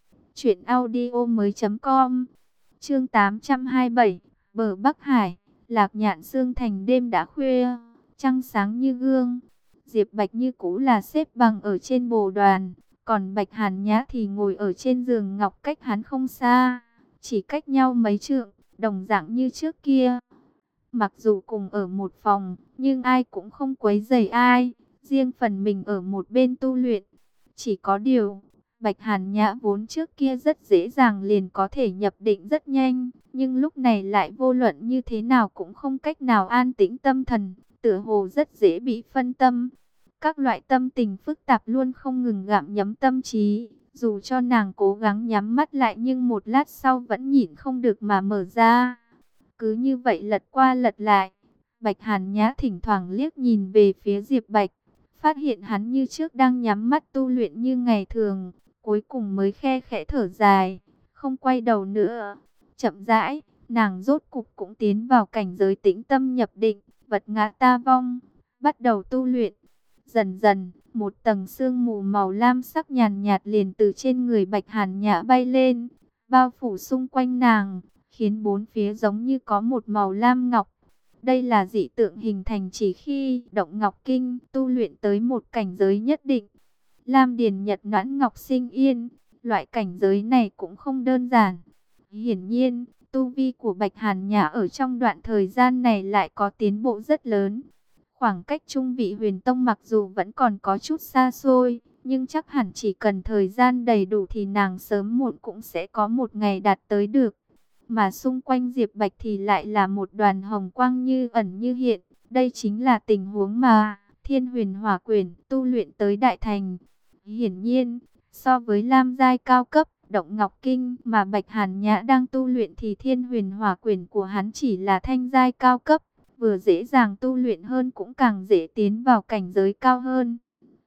truyệnaudiomoi.com. Chương 827, bờ Bắc Hải, Lạc Nhạn Sương thành đêm đã khuya, trăng sáng như gương. Diệp Bạch như cũ là xếp bằng ở trên bồ đoàn, còn Bạch Hàn Nhã thì ngồi ở trên giường ngọc cách hắn không xa, chỉ cách nhau mấy trượng, đồng dạng như trước kia. Mặc dù cùng ở một phòng, nhưng ai cũng không quấy rầy ai, riêng phần mình ở một bên tu luyện. Chỉ có điều, Bạch Hàn Nhã vốn trước kia rất dễ dàng liền có thể nhập định rất nhanh, nhưng lúc này lại vô luận như thế nào cũng không cách nào an tĩnh tâm thần, tựa hồ rất dễ bị phân tâm. Các loại tâm tình phức tạp luôn không ngừng gặm nhấm tâm trí, dù cho nàng cố gắng nhắm mắt lại nhưng một lát sau vẫn nhịn không được mà mở ra. Cứ như vậy lật qua lật lại, Bạch Hàn Nhã thỉnh thoảng liếc nhìn về phía Diệp Bạch, phát hiện hắn như trước đang nhắm mắt tu luyện như ngày thường, cuối cùng mới khe khẽ thở dài, không quay đầu nữa. Chậm rãi, nàng rốt cục cũng tiến vào cảnh giới tĩnh tâm nhập định, vật ngã ta vong, bắt đầu tu luyện. Dần dần, một tầng sương mù màu lam sắc nhàn nhạt liền từ trên người Bạch Hàn Nhã bay lên, bao phủ xung quanh nàng, khiến bốn phía giống như có một màu lam ngọc. Đây là dị tượng hình thành chỉ khi động ngọc kinh tu luyện tới một cảnh giới nhất định. Lam điền nhật noãn ngọc sinh yên, loại cảnh giới này cũng không đơn giản. Hiển nhiên, tu vi của Bạch Hàn Nhã ở trong đoạn thời gian này lại có tiến bộ rất lớn. Khoảng cách trung vị huyền tông mặc dù vẫn còn có chút xa xôi, nhưng chắc hẳn chỉ cần thời gian đầy đủ thì nàng sớm muộn cũng sẽ có một ngày đạt tới được. Mà xung quanh Diệp Bạch thì lại là một đoàn hồng quang như ẩn như hiện. Đây chính là tình huống mà Thiên Huyền Hỏa Quyển tu luyện tới đại thành. Hiển nhiên, so với lam giai cao cấp, động ngọc kinh mà Bạch Hàn Nhã đang tu luyện thì Thiên Huyền Hỏa Quyển của hắn chỉ là thanh giai cao cấp, vừa dễ dàng tu luyện hơn cũng càng dễ tiến vào cảnh giới cao hơn.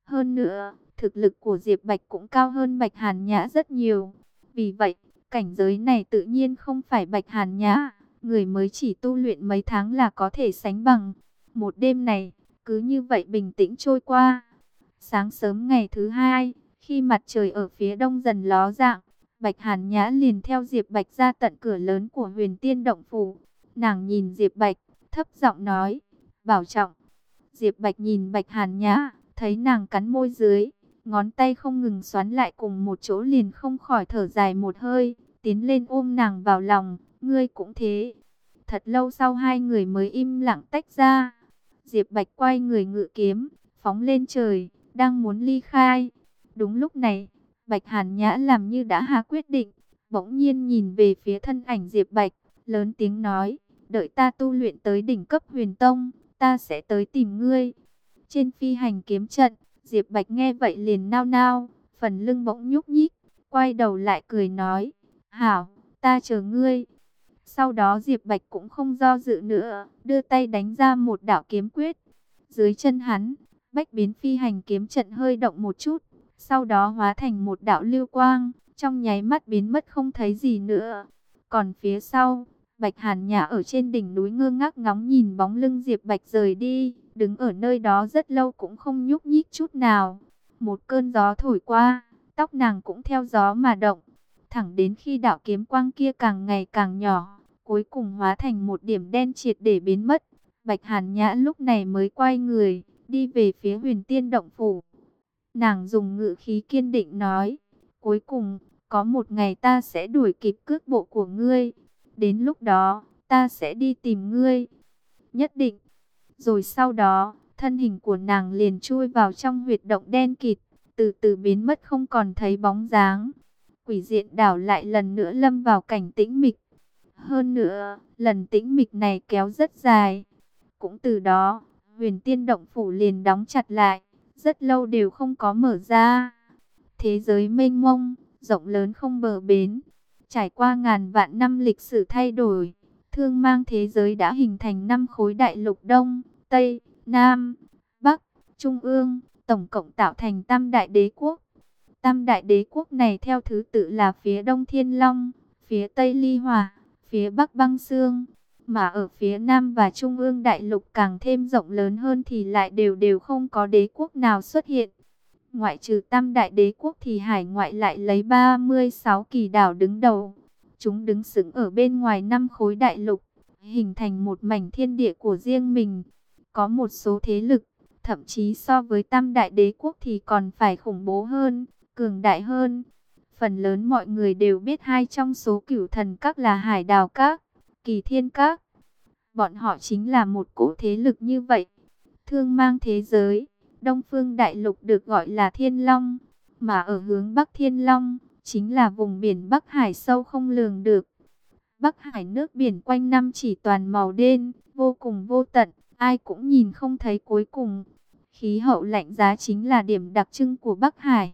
Hơn nữa, thực lực của Diệp Bạch cũng cao hơn Bạch Hàn Nhã rất nhiều. Vì vậy, cảnh giới này tự nhiên không phải Bạch Hàn Nhã, người mới chỉ tu luyện mấy tháng là có thể sánh bằng. Một đêm này, cứ như vậy bình tĩnh trôi qua. Sáng sớm ngày thứ hai, khi mặt trời ở phía đông dần ló dạng, Bạch Hàn Nhã liền theo Diệp Bạch ra tận cửa lớn của Huyền Tiên Động Phủ. Nàng nhìn Diệp Bạch, thấp giọng nói, bảo trọng. Diệp Bạch nhìn Bạch Hàn Nhã, thấy nàng cắn môi dưới, ngón tay không ngừng xoắn lại cùng một chỗ liền không khỏi thở dài một hơi, tiến lên ôm nàng vào lòng, ngươi cũng thế. Thật lâu sau hai người mới im lặng tách ra. Diệp Bạch quay người ngự kiếm, phóng lên trời, đang muốn ly khai. Đúng lúc này, Bạch Hàn Nhã làm như đã hạ quyết định, bỗng nhiên nhìn về phía thân ảnh Diệp Bạch, lớn tiếng nói, đợi ta tu luyện tới đỉnh cấp Huyền Tông, ta sẽ tới tìm ngươi. Trên phi hành kiếm trận, Diệp Bạch nghe vậy liền nao nao, phần lưng bỗng nhúc nhích, quay đầu lại cười nói, hảo, ta chờ ngươi. Sau đó Diệp Bạch cũng không do dự nữa, đưa tay đánh ra một đạo kiếm quyết. Dưới chân hắn, bách biến phi hành kiếm trận hơi động một chút, sau đó hóa thành một đạo lưu quang, trong nháy mắt biến mất không thấy gì nữa. Còn phía sau, Bạch Hàn Nhã ở trên đỉnh núi ngơ ngác ngóng nhìn bóng lưng Diệp Bạch rời đi, đứng ở nơi đó rất lâu cũng không nhúc nhích chút nào. Một cơn gió thổi qua, tóc nàng cũng theo gió mà động, thẳng đến khi đạo kiếm quang kia càng ngày càng nhỏ, cuối cùng hóa thành một điểm đen triệt để biến mất. Bạch Hàn Nhã lúc này mới quay người, đi về phía Huyền Tiên Động Phủ. Nàng dùng ngữ khí kiên định nói, cuối cùng, có một ngày ta sẽ đuổi kịp cước bộ của ngươi. Đến lúc đó, ta sẽ đi tìm ngươi. Nhất định. Rồi sau đó, thân hình của nàng liền chui vào trong huyệt động đen kịt, từ từ biến mất không còn thấy bóng dáng. Quỷ diện đảo lại lần nữa lâm vào cảnh tĩnh mịch. Hơn nữa, lần tĩnh mịch này kéo rất dài. Cũng từ đó, Huyền Tiên Động Phủ liền đóng chặt lại, rất lâu đều không có mở ra. Thế giới mênh mông, rộng lớn không bờ bến, trải qua ngàn vạn năm lịch sử thay đổi, thương mang thế giới đã hình thành 5 khối đại lục Đông, Tây, Nam, Bắc, Trung ương, tổng cộng tạo thành Tam Đại Đế Quốc. Tam Đại Đế Quốc này theo thứ tự là phía Đông Thiên Long, phía Tây Ly Hỏa, phía Bắc Băng Xương. Mà ở phía Nam và Trung ương đại lục càng thêm rộng lớn hơn thì lại đều đều không có đế quốc nào xuất hiện. Ngoại trừ Tam Đại Đế Quốc thì hải ngoại lại lấy 36 kỳ đảo đứng đầu. Chúng đứng sững ở bên ngoài 5 khối đại lục, hình thành một mảnh thiên địa của riêng mình. Có một số thế lực, thậm chí so với Tam Đại Đế Quốc thì còn phải khủng bố hơn, cường đại hơn. Phần lớn mọi người đều biết hai trong số Cửu Thần Các là Hải Đào Các, Kỳ Thiên Các. Bọn họ chính là một cỗ thế lực như vậy. Thương mang thế giới, Đông Phương Đại Lục được gọi là Thiên Long, mà ở hướng Bắc Thiên Long, chính là vùng biển Bắc Hải sâu không lường được. Bắc Hải nước biển quanh năm chỉ toàn màu đen, vô cùng vô tận, ai cũng nhìn không thấy cuối cùng. Khí hậu lạnh giá chính là điểm đặc trưng của Bắc Hải.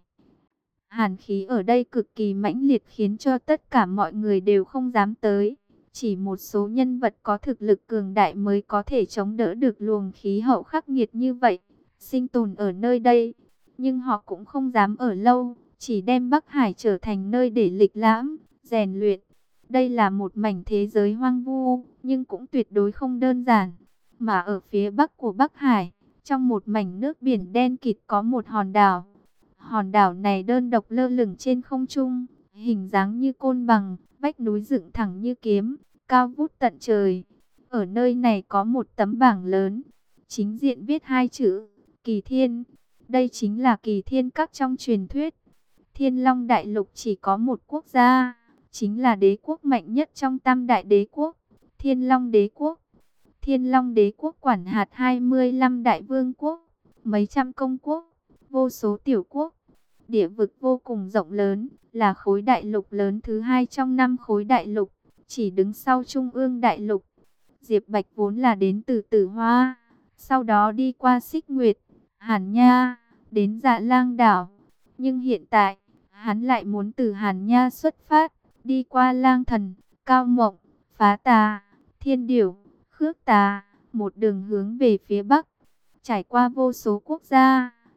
Hàn khí ở đây cực kỳ mãnh liệt khiến cho tất cả mọi người đều không dám tới. Chỉ một số nhân vật có thực lực cường đại mới có thể chống đỡ được luồng khí hậu khắc nghiệt như vậy, sinh tồn ở nơi đây. Nhưng họ cũng không dám ở lâu, chỉ đem Bắc Hải trở thành nơi để lịch lãm, rèn luyện. Đây là một mảnh thế giới hoang vu, nhưng cũng tuyệt đối không đơn giản. Mà ở phía bắc của Bắc Hải, trong một mảnh nước biển đen kịt có một hòn đảo. Hòn đảo này đơn độc lơ lửng trên không trung, hình dáng như côn bằng, vách núi dựng thẳng như kiếm, cao vút tận trời. Ở nơi này có một tấm bảng lớn, chính diện viết hai chữ, Kỳ Thiên. Đây chính là Kỳ Thiên Các trong truyền thuyết. Thiên Long Đại Lục chỉ có một quốc gia, chính là đế quốc mạnh nhất trong Tam Đại Đế Quốc, Thiên Long Đế Quốc. Thiên Long Đế Quốc quản hạt 25 đại vương quốc, mấy trăm công quốc, vô số tiểu quốc. Địa vực vô cùng rộng lớn, là khối đại lục lớn thứ hai trong 5 khối đại lục, chỉ đứng sau Trung ương đại lục. Diệp Bạch vốn là đến từ Tử Hoa, sau đó đi qua Xích Nguyệt, Hàn Nha, đến Dạ Lang đảo. Nhưng hiện tại, hắn lại muốn từ Hàn Nha xuất phát, đi qua Lang Thần, Cao Mộng, Phá Tà, Thiên Điểu, Khước Tà, một đường hướng về phía Bắc. Trải qua vô số quốc gia,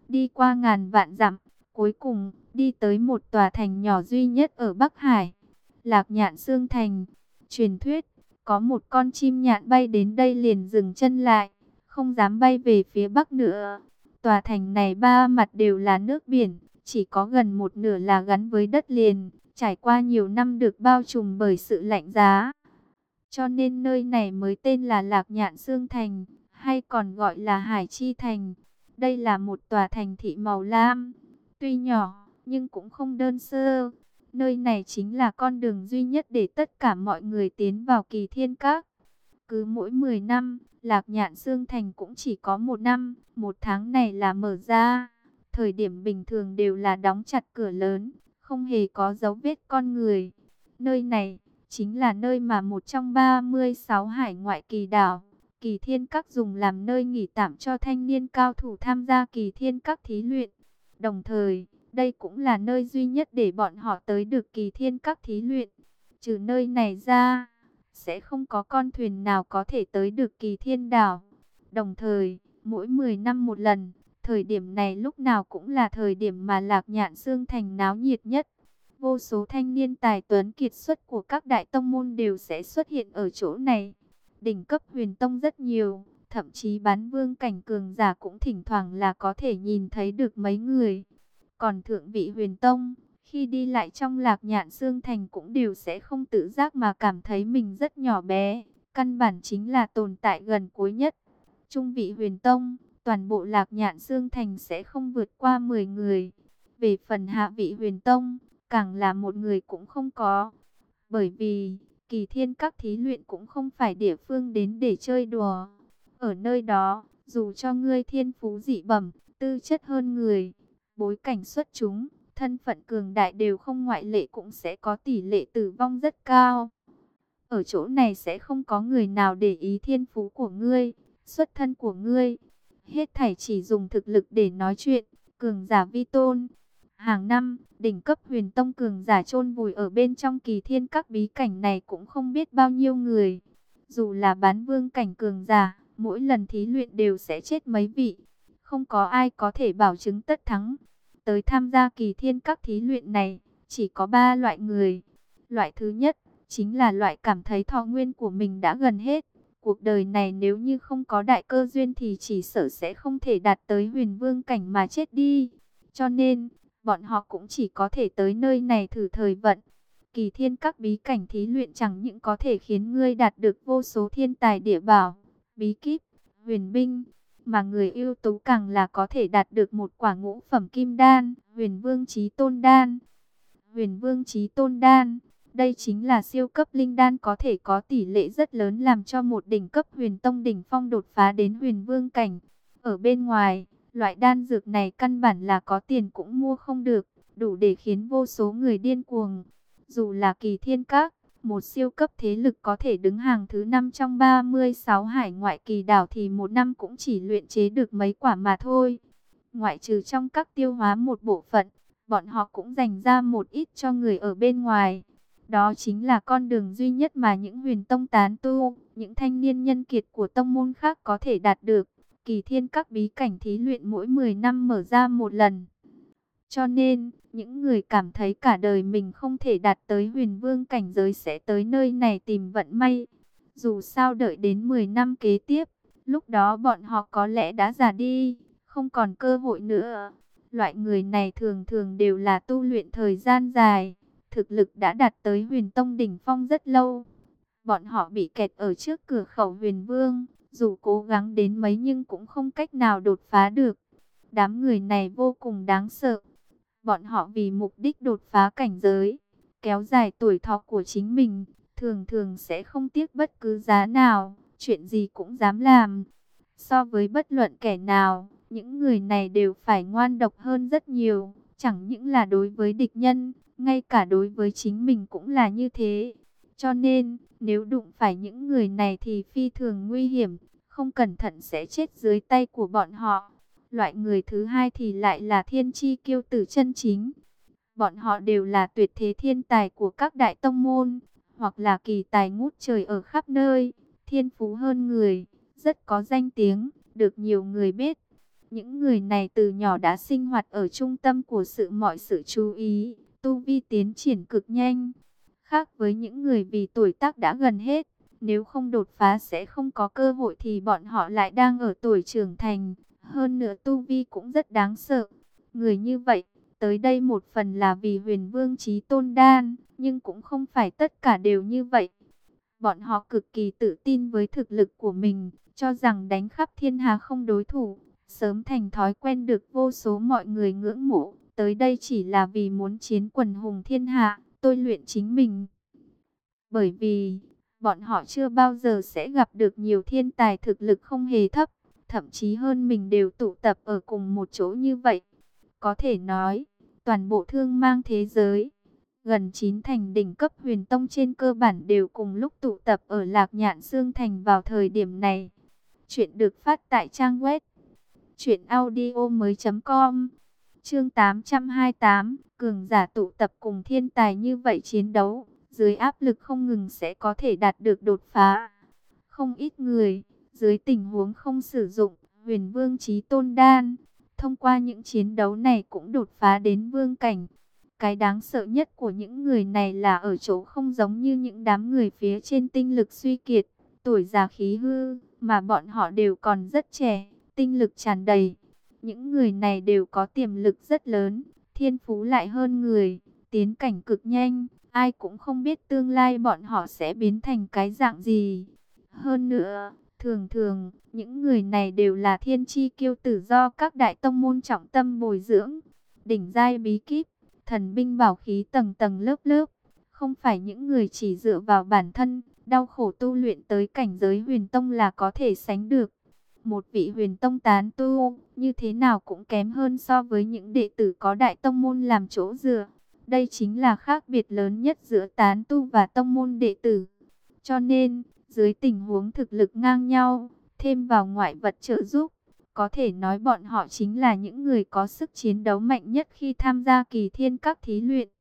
đi qua ngàn vạn dặm, cuối cùng đi tới một tòa thành nhỏ duy nhất ở Bắc Hải, Lạc Nhạn Xương Thành. Truyền thuyết, có một con chim nhạn bay đến đây liền dừng chân lại, không dám bay về phía Bắc nữa. Tòa thành này ba mặt đều là nước biển, chỉ có gần một nửa là gắn với đất liền, trải qua nhiều năm được bao trùm bởi sự lạnh giá. Cho nên nơi này mới tên là Lạc Nhạn Xương Thành, hay còn gọi là Hải Chi Thành. Đây là một tòa thành thị màu lam, tuy nhỏ nhưng cũng không đơn sơ. Nơi này chính là con đường duy nhất để tất cả mọi người tiến vào Kỳ Thiên Các. Cứ mỗi 10 năm, Lạc Nhạn Xương Thành cũng chỉ có một năm, một tháng này là mở ra. Thời điểm bình thường đều là đóng chặt cửa lớn, không hề có dấu vết con người. Nơi này chính là nơi mà một trong 36 hải ngoại kỳ đảo, Kỳ Thiên Các dùng làm nơi nghỉ tạm cho thanh niên cao thủ tham gia Kỳ Thiên Các thí luyện. Đồng thời, đây cũng là nơi duy nhất để bọn họ tới được Kỳ Thiên Các thí luyện. Trừ nơi này ra, sẽ không có con thuyền nào có thể tới được Kỳ Thiên Đảo. Đồng thời, mỗi 10 năm một lần, thời điểm này lúc nào cũng là thời điểm mà Lạc Nhạn Xương Thành náo nhiệt nhất. Vô số thanh niên tài tuấn kiệt xuất của các đại tông môn đều sẽ xuất hiện ở chỗ này. Đỉnh cấp huyền tông rất nhiều, thậm chí bán vương cảnh cường giả cũng thỉnh thoảng là có thể nhìn thấy được mấy người. Còn thượng vị huyền tông, khi đi lại trong Lạc Nhạn Xương Thành cũng đều sẽ không tự giác mà cảm thấy mình rất nhỏ bé, căn bản chính là tồn tại gần cuối nhất. Trung vị huyền tông, toàn bộ Lạc Nhạn Xương Thành sẽ không vượt qua 10 người. Về phần hạ vị huyền tông, càng là một người cũng không có. Bởi vì, Kỳ Thiên Các thí luyện cũng không phải địa phương đến để chơi đùa. Ở nơi đó, dù cho ngươi thiên phú dị bẩm, tư chất hơn người, bối cảnh xuất chúng, thân phận cường đại đều không ngoại lệ cũng sẽ có tỷ lệ tử vong rất cao. Ở chỗ này sẽ không có người nào để ý thiên phú của ngươi, xuất thân của ngươi. Hết thảy chỉ dùng thực lực để nói chuyện, cường giả vi tôn. Hàng năm, đỉnh cấp huyền tông cường giả chôn vùi ở bên trong Kỳ Thiên Các bí cảnh này cũng không biết bao nhiêu người. Dù là bán vương cảnh cường giả, mỗi lần thí luyện đều sẽ chết mấy vị. Không có ai có thể bảo chứng tất thắng. Tới tham gia Kỳ Thiên Các thí luyện này, chỉ có 3 loại người. Loại thứ nhất, chính là loại cảm thấy thọ nguyên của mình đã gần hết. Cuộc đời này nếu như không có đại cơ duyên thì chỉ sợ sẽ không thể đạt tới huyền vương cảnh mà chết đi. Cho nên, bọn họ cũng chỉ có thể tới nơi này thử thời vận. Kỳ Thiên Các bí cảnh thí luyện chẳng những có thể khiến ngươi đạt được vô số thiên tài địa bảo, bí kíp, huyền binh, mà người ưu tú càng là có thể đạt được một quả ngũ phẩm kim đan, huyền vương chí tôn đan. Huyền vương chí tôn đan, đây chính là siêu cấp linh đan có thể có tỷ lệ rất lớn làm cho một đỉnh cấp huyền tông đỉnh phong đột phá đến huyền vương cảnh. Ở bên ngoài, loại đan dược này căn bản là có tiền cũng mua không được, đủ để khiến vô số người điên cuồng. Dù là Kỳ Thiên Các, một siêu cấp thế lực có thể đứng hàng thứ 5 trong 36 hải ngoại kỳ đảo thì một năm cũng chỉ luyện chế được mấy quả mà thôi. Ngoại trừ trong các tiêu hóa một bộ phận, bọn họ cũng dành ra một ít cho người ở bên ngoài. Đó chính là con đường duy nhất mà những huyền tông tán tu, những thanh niên nhân kiệt của tông môn khác có thể đạt được. Kỳ Thiên Các bí cảnh thí luyện mỗi 10 năm mở ra một lần. Cho nên, những người cảm thấy cả đời mình không thể đạt tới huyền vương cảnh giới sẽ tới nơi này tìm vận may. Dù sao đợi đến 10 năm kế tiếp, lúc đó bọn họ có lẽ đã già đi, không còn cơ hội nữa. Loại người này thường thường đều là tu luyện thời gian dài, thực lực đã đạt tới huyền tông đỉnh phong rất lâu. Bọn họ bị kẹt ở trước cửa khẩu huyền vương, dù cố gắng đến mấy nhưng cũng không cách nào đột phá được. Đám người này vô cùng đáng sợ. Bọn họ vì mục đích đột phá cảnh giới, kéo dài tuổi thọ của chính mình, thường thường sẽ không tiếc bất cứ giá nào, chuyện gì cũng dám làm. So với bất luận kẻ nào, những người này đều phải ngoan độc hơn rất nhiều, chẳng những là đối với địch nhân, ngay cả đối với chính mình cũng là như thế. Cho nên, nếu đụng phải những người này thì phi thường nguy hiểm, không cẩn thận sẽ chết dưới tay của bọn họ. Loại người thứ hai thì lại là thiên chi kiêu tử chân chính. Bọn họ đều là tuyệt thế thiên tài của các đại tông môn, hoặc là kỳ tài ngút trời ở khắp nơi, thiên phú hơn người, rất có danh tiếng, được nhiều người biết. Những người này từ nhỏ đã sinh hoạt ở trung tâm của mọi sự chú ý, tu vi tiến triển cực nhanh. Khác với những người vì tuổi tác đã gần hết, nếu không đột phá sẽ không có cơ hội thì bọn họ lại đang ở tuổi trưởng thành. Hơn nữa tu vi cũng rất đáng sợ. Người như vậy, tới đây một phần là vì Huyền Vương Chí Tôn Đan, nhưng cũng không phải tất cả đều như vậy. Bọn họ cực kỳ tự tin với thực lực của mình, cho rằng đánh khắp thiên hà không đối thủ, sớm thành thói quen được vô số mọi người ngưỡng mộ. Tới đây chỉ là vì muốn chiến quần hùng thiên hạ, tôi luyện chính mình. Bởi vì, bọn họ chưa bao giờ sẽ gặp được nhiều thiên tài thực lực không hề thấp, thậm chí hơn mình đều tụ tập ở cùng một chỗ như vậy. Có thể nói, toàn bộ thương mang thế giới, gần 9 thành đỉnh cấp huyền tông trên cơ bản đều cùng lúc tụ tập ở Lạc Nhạn Xương Thành vào thời điểm này. Chuyện được phát tại trang web truyệnaudiomoi.com. Chương 828, cường giả tụ tập cùng thiên tài như vậy chiến đấu, dưới áp lực không ngừng sẽ có thể đạt được đột phá. Không ít người, dưới tình huống không sử dụng Huyền Vương Chí Tôn Đan, thông qua những chiến đấu này cũng đột phá đến vương cảnh. Cái đáng sợ nhất của những người này là ở chỗ không giống như những đám người phía trên tinh lực suy kiệt, tuổi già khí hư, mà bọn họ đều còn rất trẻ, tinh lực tràn đầy. Những người này đều có tiềm lực rất lớn, thiên phú lại hơn người, tiến cảnh cực nhanh, ai cũng không biết tương lai bọn họ sẽ biến thành cái dạng gì. Hơn nữa, thường thường, những người này đều là thiên chi kiêu tử do các đại tông môn trọng tâm bồi dưỡng, đỉnh giai bí kíp, thần binh bảo khí tầng tầng lớp lớp, không phải những người chỉ dựa vào bản thân, đau khổ tu luyện tới cảnh giới huyền tông là có thể sánh được. Một vị huyền tông tán tu, như thế nào cũng kém hơn so với những đệ tử có đại tông môn làm chỗ dựa. Đây chính là khác biệt lớn nhất giữa tán tu và tông môn đệ tử. Cho nên, dưới tình huống thực lực ngang nhau, thêm vào ngoại vật trợ giúp, có thể nói bọn họ chính là những người có sức chiến đấu mạnh nhất khi tham gia kỳ thiên các thí luyện.